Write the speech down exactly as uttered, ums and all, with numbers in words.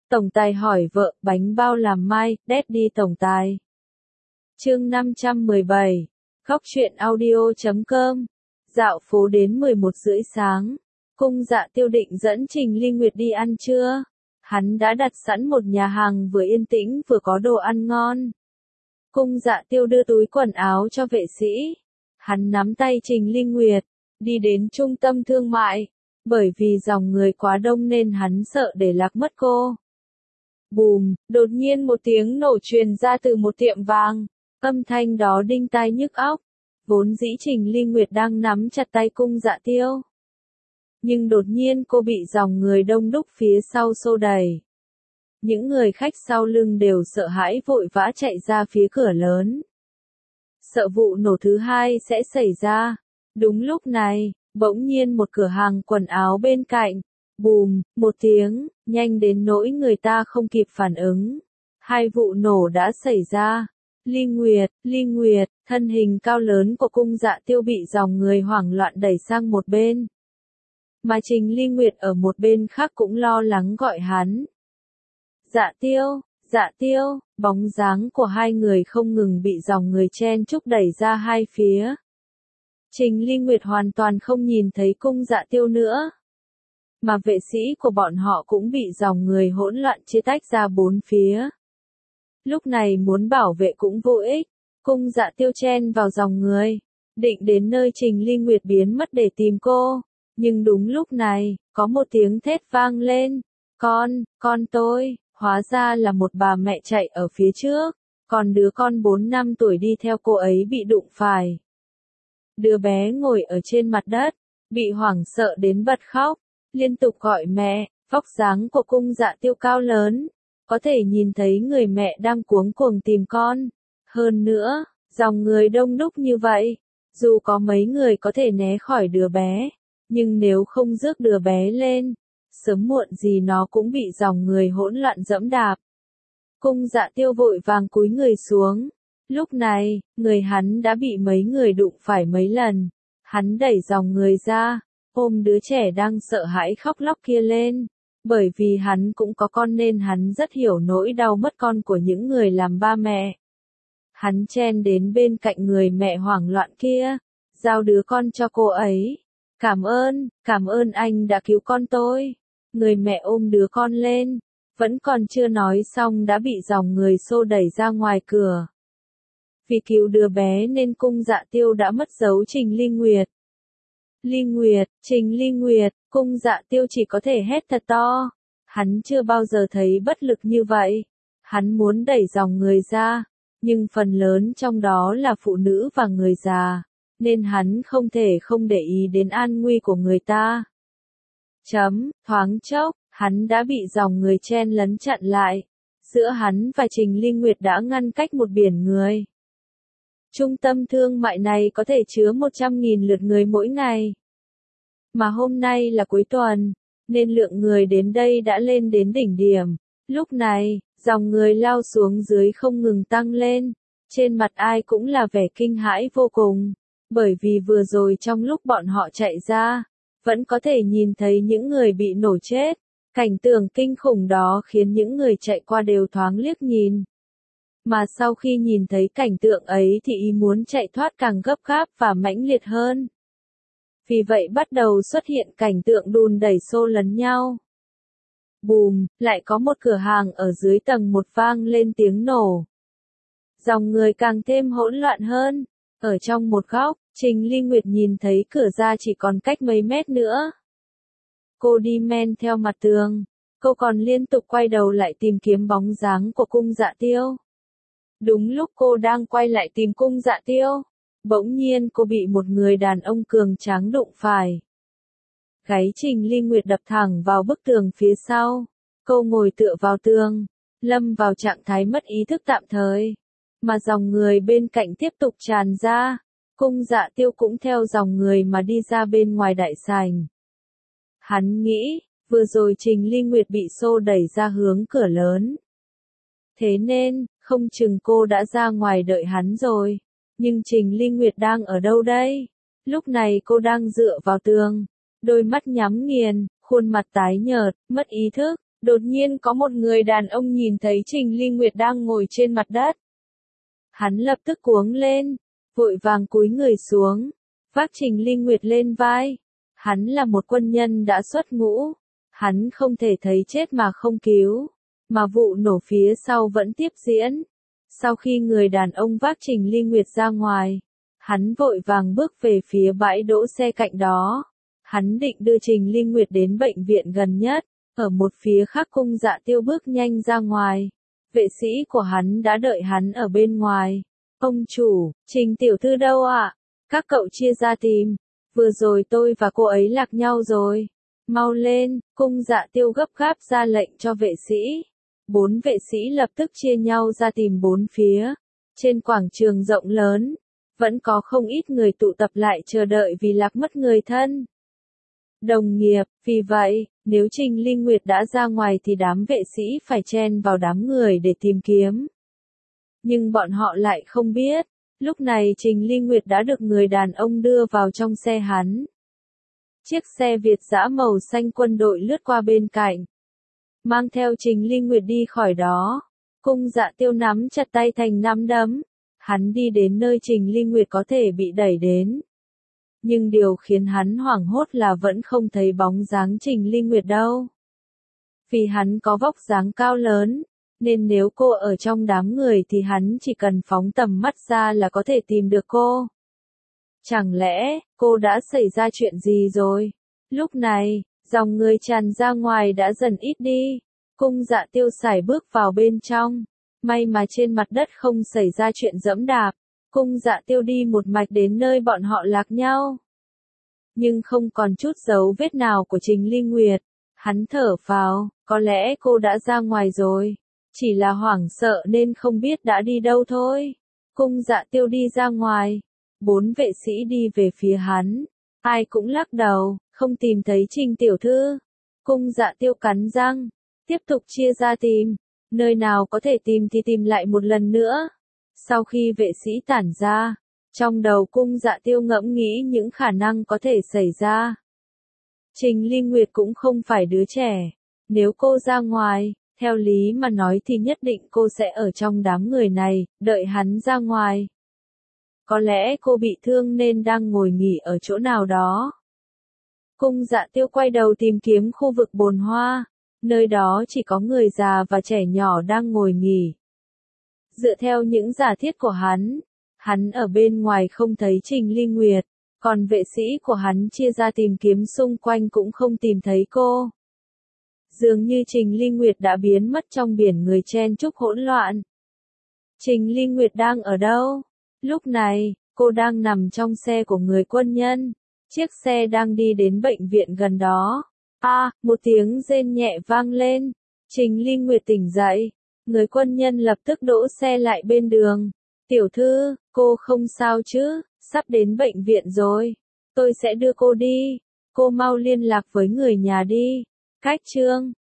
Tổng tài hỏi vợ, bánh bao làm mai, Daddy tổng tài. Chương năm trăm mười bảy. Góc truyện audio chấm com. Dạo phố đến mười một rưỡi sáng. Cung Dạ Tiêu định dẫn Trình Ly Nguyệt đi ăn trưa. Hắn đã đặt sẵn một nhà hàng vừa yên tĩnh vừa có đồ ăn ngon. Cung Dạ Tiêu đưa túi quần áo cho vệ sĩ. Hắn nắm tay Trình Ly Nguyệt, đi đến trung tâm thương mại. Bởi vì dòng người quá đông nên hắn sợ để lạc mất cô. Bùm, đột nhiên một tiếng nổ truyền ra từ một tiệm vàng. Âm thanh đó đinh tai nhức óc. Vốn dĩ Trình Ly Nguyệt đang nắm chặt tay Cung Dạ Tiêu. Nhưng đột nhiên cô bị dòng người đông đúc phía sau xô đẩy. Những người khách sau lưng đều sợ hãi vội vã chạy ra phía cửa lớn. Sợ vụ nổ thứ hai sẽ xảy ra. Đúng lúc này, bỗng nhiên một cửa hàng quần áo bên cạnh. Bùm, một tiếng, nhanh đến nỗi người ta không kịp phản ứng. Hai vụ nổ đã xảy ra. Ly Nguyệt, Ly Nguyệt, thân hình cao lớn của Cung Dạ Tiêu bị dòng người hoảng loạn đẩy sang một bên. Mà Trình Ly Nguyệt ở một bên khác cũng lo lắng gọi hắn. Dạ Tiêu, Dạ Tiêu, bóng dáng của hai người không ngừng bị dòng người chen chúc đẩy ra hai phía. Trình Ly Nguyệt hoàn toàn không nhìn thấy Cung Dạ Tiêu nữa. Mà vệ sĩ của bọn họ cũng bị dòng người hỗn loạn chia tách ra bốn phía. Lúc này muốn bảo vệ cũng vô ích. Cung Dạ Tiêu chen vào dòng người, định đến nơi Trình Ly Nguyệt biến mất để tìm cô. Nhưng đúng lúc này, có một tiếng thét vang lên. Con, con tôi, hóa ra là một bà mẹ chạy ở phía trước. Còn đứa con bốn năm tuổi đi theo cô ấy bị đụng phải. Đứa bé ngồi ở trên mặt đất, bị hoảng sợ đến bật khóc, liên tục gọi mẹ. Vóc dáng của Cung Dạ Tiêu cao lớn, có thể nhìn thấy người mẹ đang cuống cuồng tìm con. Hơn nữa, dòng người đông đúc như vậy, dù có mấy người có thể né khỏi đứa bé, nhưng nếu không rước đứa bé lên, sớm muộn gì nó cũng bị dòng người hỗn loạn dẫm đạp. Cung Dạ Tiêu vội vàng cúi người xuống. Lúc này, người hắn đã bị mấy người đụng phải mấy lần. Hắn đẩy dòng người ra, ôm đứa trẻ đang sợ hãi khóc lóc kia lên. Bởi vì hắn cũng có con nên hắn rất hiểu nỗi đau mất con của những người làm ba mẹ. Hắn chen đến bên cạnh người mẹ hoảng loạn kia, giao đứa con cho cô ấy. Cảm ơn, cảm ơn anh đã cứu con tôi. Người mẹ ôm đứa con lên, vẫn còn chưa nói xong đã bị dòng người xô đẩy ra ngoài cửa. Vì cứu đứa bé nên Cung Dạ Tiêu đã mất dấu Trình Ly Nguyệt. Ly Nguyệt, Trình Ly Nguyệt, Cung Dạ Tiêu chỉ có thể hét thật to. Hắn chưa bao giờ thấy bất lực như vậy. Hắn muốn đẩy dòng người ra, nhưng phần lớn trong đó là phụ nữ và người già, nên hắn không thể không để ý đến an nguy của người ta. Chấm, thoáng chốc, hắn đã bị dòng người chen lấn chặn lại. Giữa hắn và Trình Ly Nguyệt đã ngăn cách một biển người. Trung tâm thương mại này có thể chứa một trăm nghìn lượt người mỗi ngày. Mà hôm nay là cuối tuần, nên lượng người đến đây đã lên đến đỉnh điểm. Lúc này, dòng người lao xuống dưới không ngừng tăng lên. Trên mặt ai cũng là vẻ kinh hãi vô cùng. Bởi vì vừa rồi trong lúc bọn họ chạy ra, vẫn có thể nhìn thấy những người bị nổ chết. Cảnh tượng kinh khủng đó khiến những người chạy qua đều thoáng liếc nhìn. Mà sau khi nhìn thấy cảnh tượng ấy thì ý muốn chạy thoát càng gấp gáp và mãnh liệt hơn. Vì vậy bắt đầu xuất hiện cảnh tượng đùn đẩy xô lấn nhau. Bùm, lại có một cửa hàng ở dưới tầng một vang lên tiếng nổ. Dòng người càng thêm hỗn loạn hơn. Ở trong một góc, Trình Ly Nguyệt nhìn thấy cửa ra chỉ còn cách mấy mét nữa. Cô đi men theo mặt tường. Cô còn liên tục quay đầu lại tìm kiếm bóng dáng của Cung Dạ Tiêu. Đúng lúc cô đang quay lại tìm Cung Dạ Tiêu, bỗng nhiên cô bị một người đàn ông cường tráng đụng phải. Gáy Trình Ly Nguyệt đập thẳng vào bức tường phía sau. Cô ngồi tựa vào tường, lâm vào trạng thái mất ý thức tạm thời. Mà dòng người bên cạnh tiếp tục tràn ra. Cung Dạ Tiêu cũng theo dòng người mà đi ra bên ngoài đại sảnh. Hắn nghĩ, vừa rồi Trình Ly Nguyệt bị xô đẩy ra hướng cửa lớn. Thế nên, không chừng cô đã ra ngoài đợi hắn rồi. Nhưng Trình Ly Nguyệt đang ở đâu đây? Lúc này cô đang dựa vào tường, đôi mắt nhắm nghiền, khuôn mặt tái nhợt, mất ý thức. đột nhiên có một người đàn ông nhìn thấy Trình Ly Nguyệt đang ngồi trên mặt đất. Hắn lập tức cuống lên, vội vàng cúi người xuống, vác Trình Ly Nguyệt lên vai. Hắn là một quân nhân đã xuất ngũ, hắn không thể thấy chết mà không cứu, mà vụ nổ phía sau vẫn tiếp diễn. Sau khi người đàn ông vác Trình Ly Nguyệt ra ngoài, hắn vội vàng bước về phía bãi đỗ xe cạnh đó. Hắn định đưa Trình Ly Nguyệt đến bệnh viện gần nhất, ở một phía khác Cung Dạ Tiêu bước nhanh ra ngoài. Vệ sĩ của hắn đã đợi hắn ở bên ngoài. Ông chủ, Trình tiểu thư đâu ạ? Các cậu chia ra tìm. Vừa rồi tôi và cô ấy lạc nhau rồi. Mau lên, Cung Dạ Tiêu gấp gáp ra lệnh cho vệ sĩ. Bốn vệ sĩ lập tức chia nhau ra tìm bốn phía. Trên quảng trường rộng lớn, vẫn có không ít người tụ tập lại chờ đợi vì lạc mất người thân. Đồng nghiệp, vì vậy, nếu Trình Ly Nguyệt đã ra ngoài thì đám vệ sĩ phải chen vào đám người để tìm kiếm. Nhưng bọn họ lại không biết, lúc này Trình Ly Nguyệt đã được người đàn ông đưa vào trong xe hắn. Chiếc xe Việt dã màu xanh quân đội lướt qua bên cạnh, mang theo Trình Ly Nguyệt đi khỏi đó. Cung Dạ Tiêu nắm chặt tay thành nắm đấm, hắn đi đến nơi Trình Ly Nguyệt có thể bị đẩy đến. Nhưng điều khiến hắn hoảng hốt là vẫn không thấy bóng dáng Trình Ly Nguyệt đâu. Vì hắn có vóc dáng cao lớn, nên nếu cô ở trong đám người thì hắn chỉ cần phóng tầm mắt ra là có thể tìm được cô. Chẳng lẽ, cô đã xảy ra chuyện gì rồi? Lúc này, dòng người tràn ra ngoài đã dần ít đi. Cung Dạ Tiêu sải bước vào bên trong. May mà trên mặt đất không xảy ra chuyện dẫm đạp. Cung Dạ Tiêu đi một mạch đến nơi bọn họ lạc nhau. Nhưng không còn chút dấu vết nào của Trình Ly Nguyệt. Hắn thở phào, có lẽ cô đã ra ngoài rồi. Chỉ là hoảng sợ nên không biết đã đi đâu thôi. Cung Dạ Tiêu đi ra ngoài. Bốn vệ sĩ đi về phía hắn. Ai cũng lắc đầu, không tìm thấy Trình tiểu thư. Cung Dạ Tiêu cắn răng, tiếp tục chia ra tìm. Nơi nào có thể tìm thì tìm lại một lần nữa. Sau khi vệ sĩ tản ra, trong đầu Cung Dạ Tiêu ngẫm nghĩ những khả năng có thể xảy ra. Trình Ly Nguyệt cũng không phải đứa trẻ. Nếu cô ra ngoài, theo lý mà nói thì nhất định cô sẽ ở trong đám người này, đợi hắn ra ngoài. Có lẽ cô bị thương nên đang ngồi nghỉ ở chỗ nào đó. Cung Dạ Tiêu quay đầu tìm kiếm khu vực bồn hoa. Nơi đó chỉ có người già và trẻ nhỏ đang ngồi nghỉ. Dựa theo những giả thiết của hắn, hắn ở bên ngoài không thấy Trình Ly Nguyệt, còn vệ sĩ của hắn chia ra tìm kiếm xung quanh cũng không tìm thấy cô. Dường như Trình Ly Nguyệt đã biến mất trong biển người chen chúc hỗn loạn. Trình Ly Nguyệt đang ở đâu? Lúc này, cô đang nằm trong xe của người quân nhân. Chiếc xe đang đi đến bệnh viện gần đó. A, à, một tiếng rên nhẹ vang lên. Trình Ly Nguyệt tỉnh dậy. Người quân nhân lập tức đỗ xe lại bên đường. Tiểu thư, cô không sao chứ, sắp đến bệnh viện rồi. Tôi sẽ đưa cô đi. Cô mau liên lạc với người nhà đi. Cách chương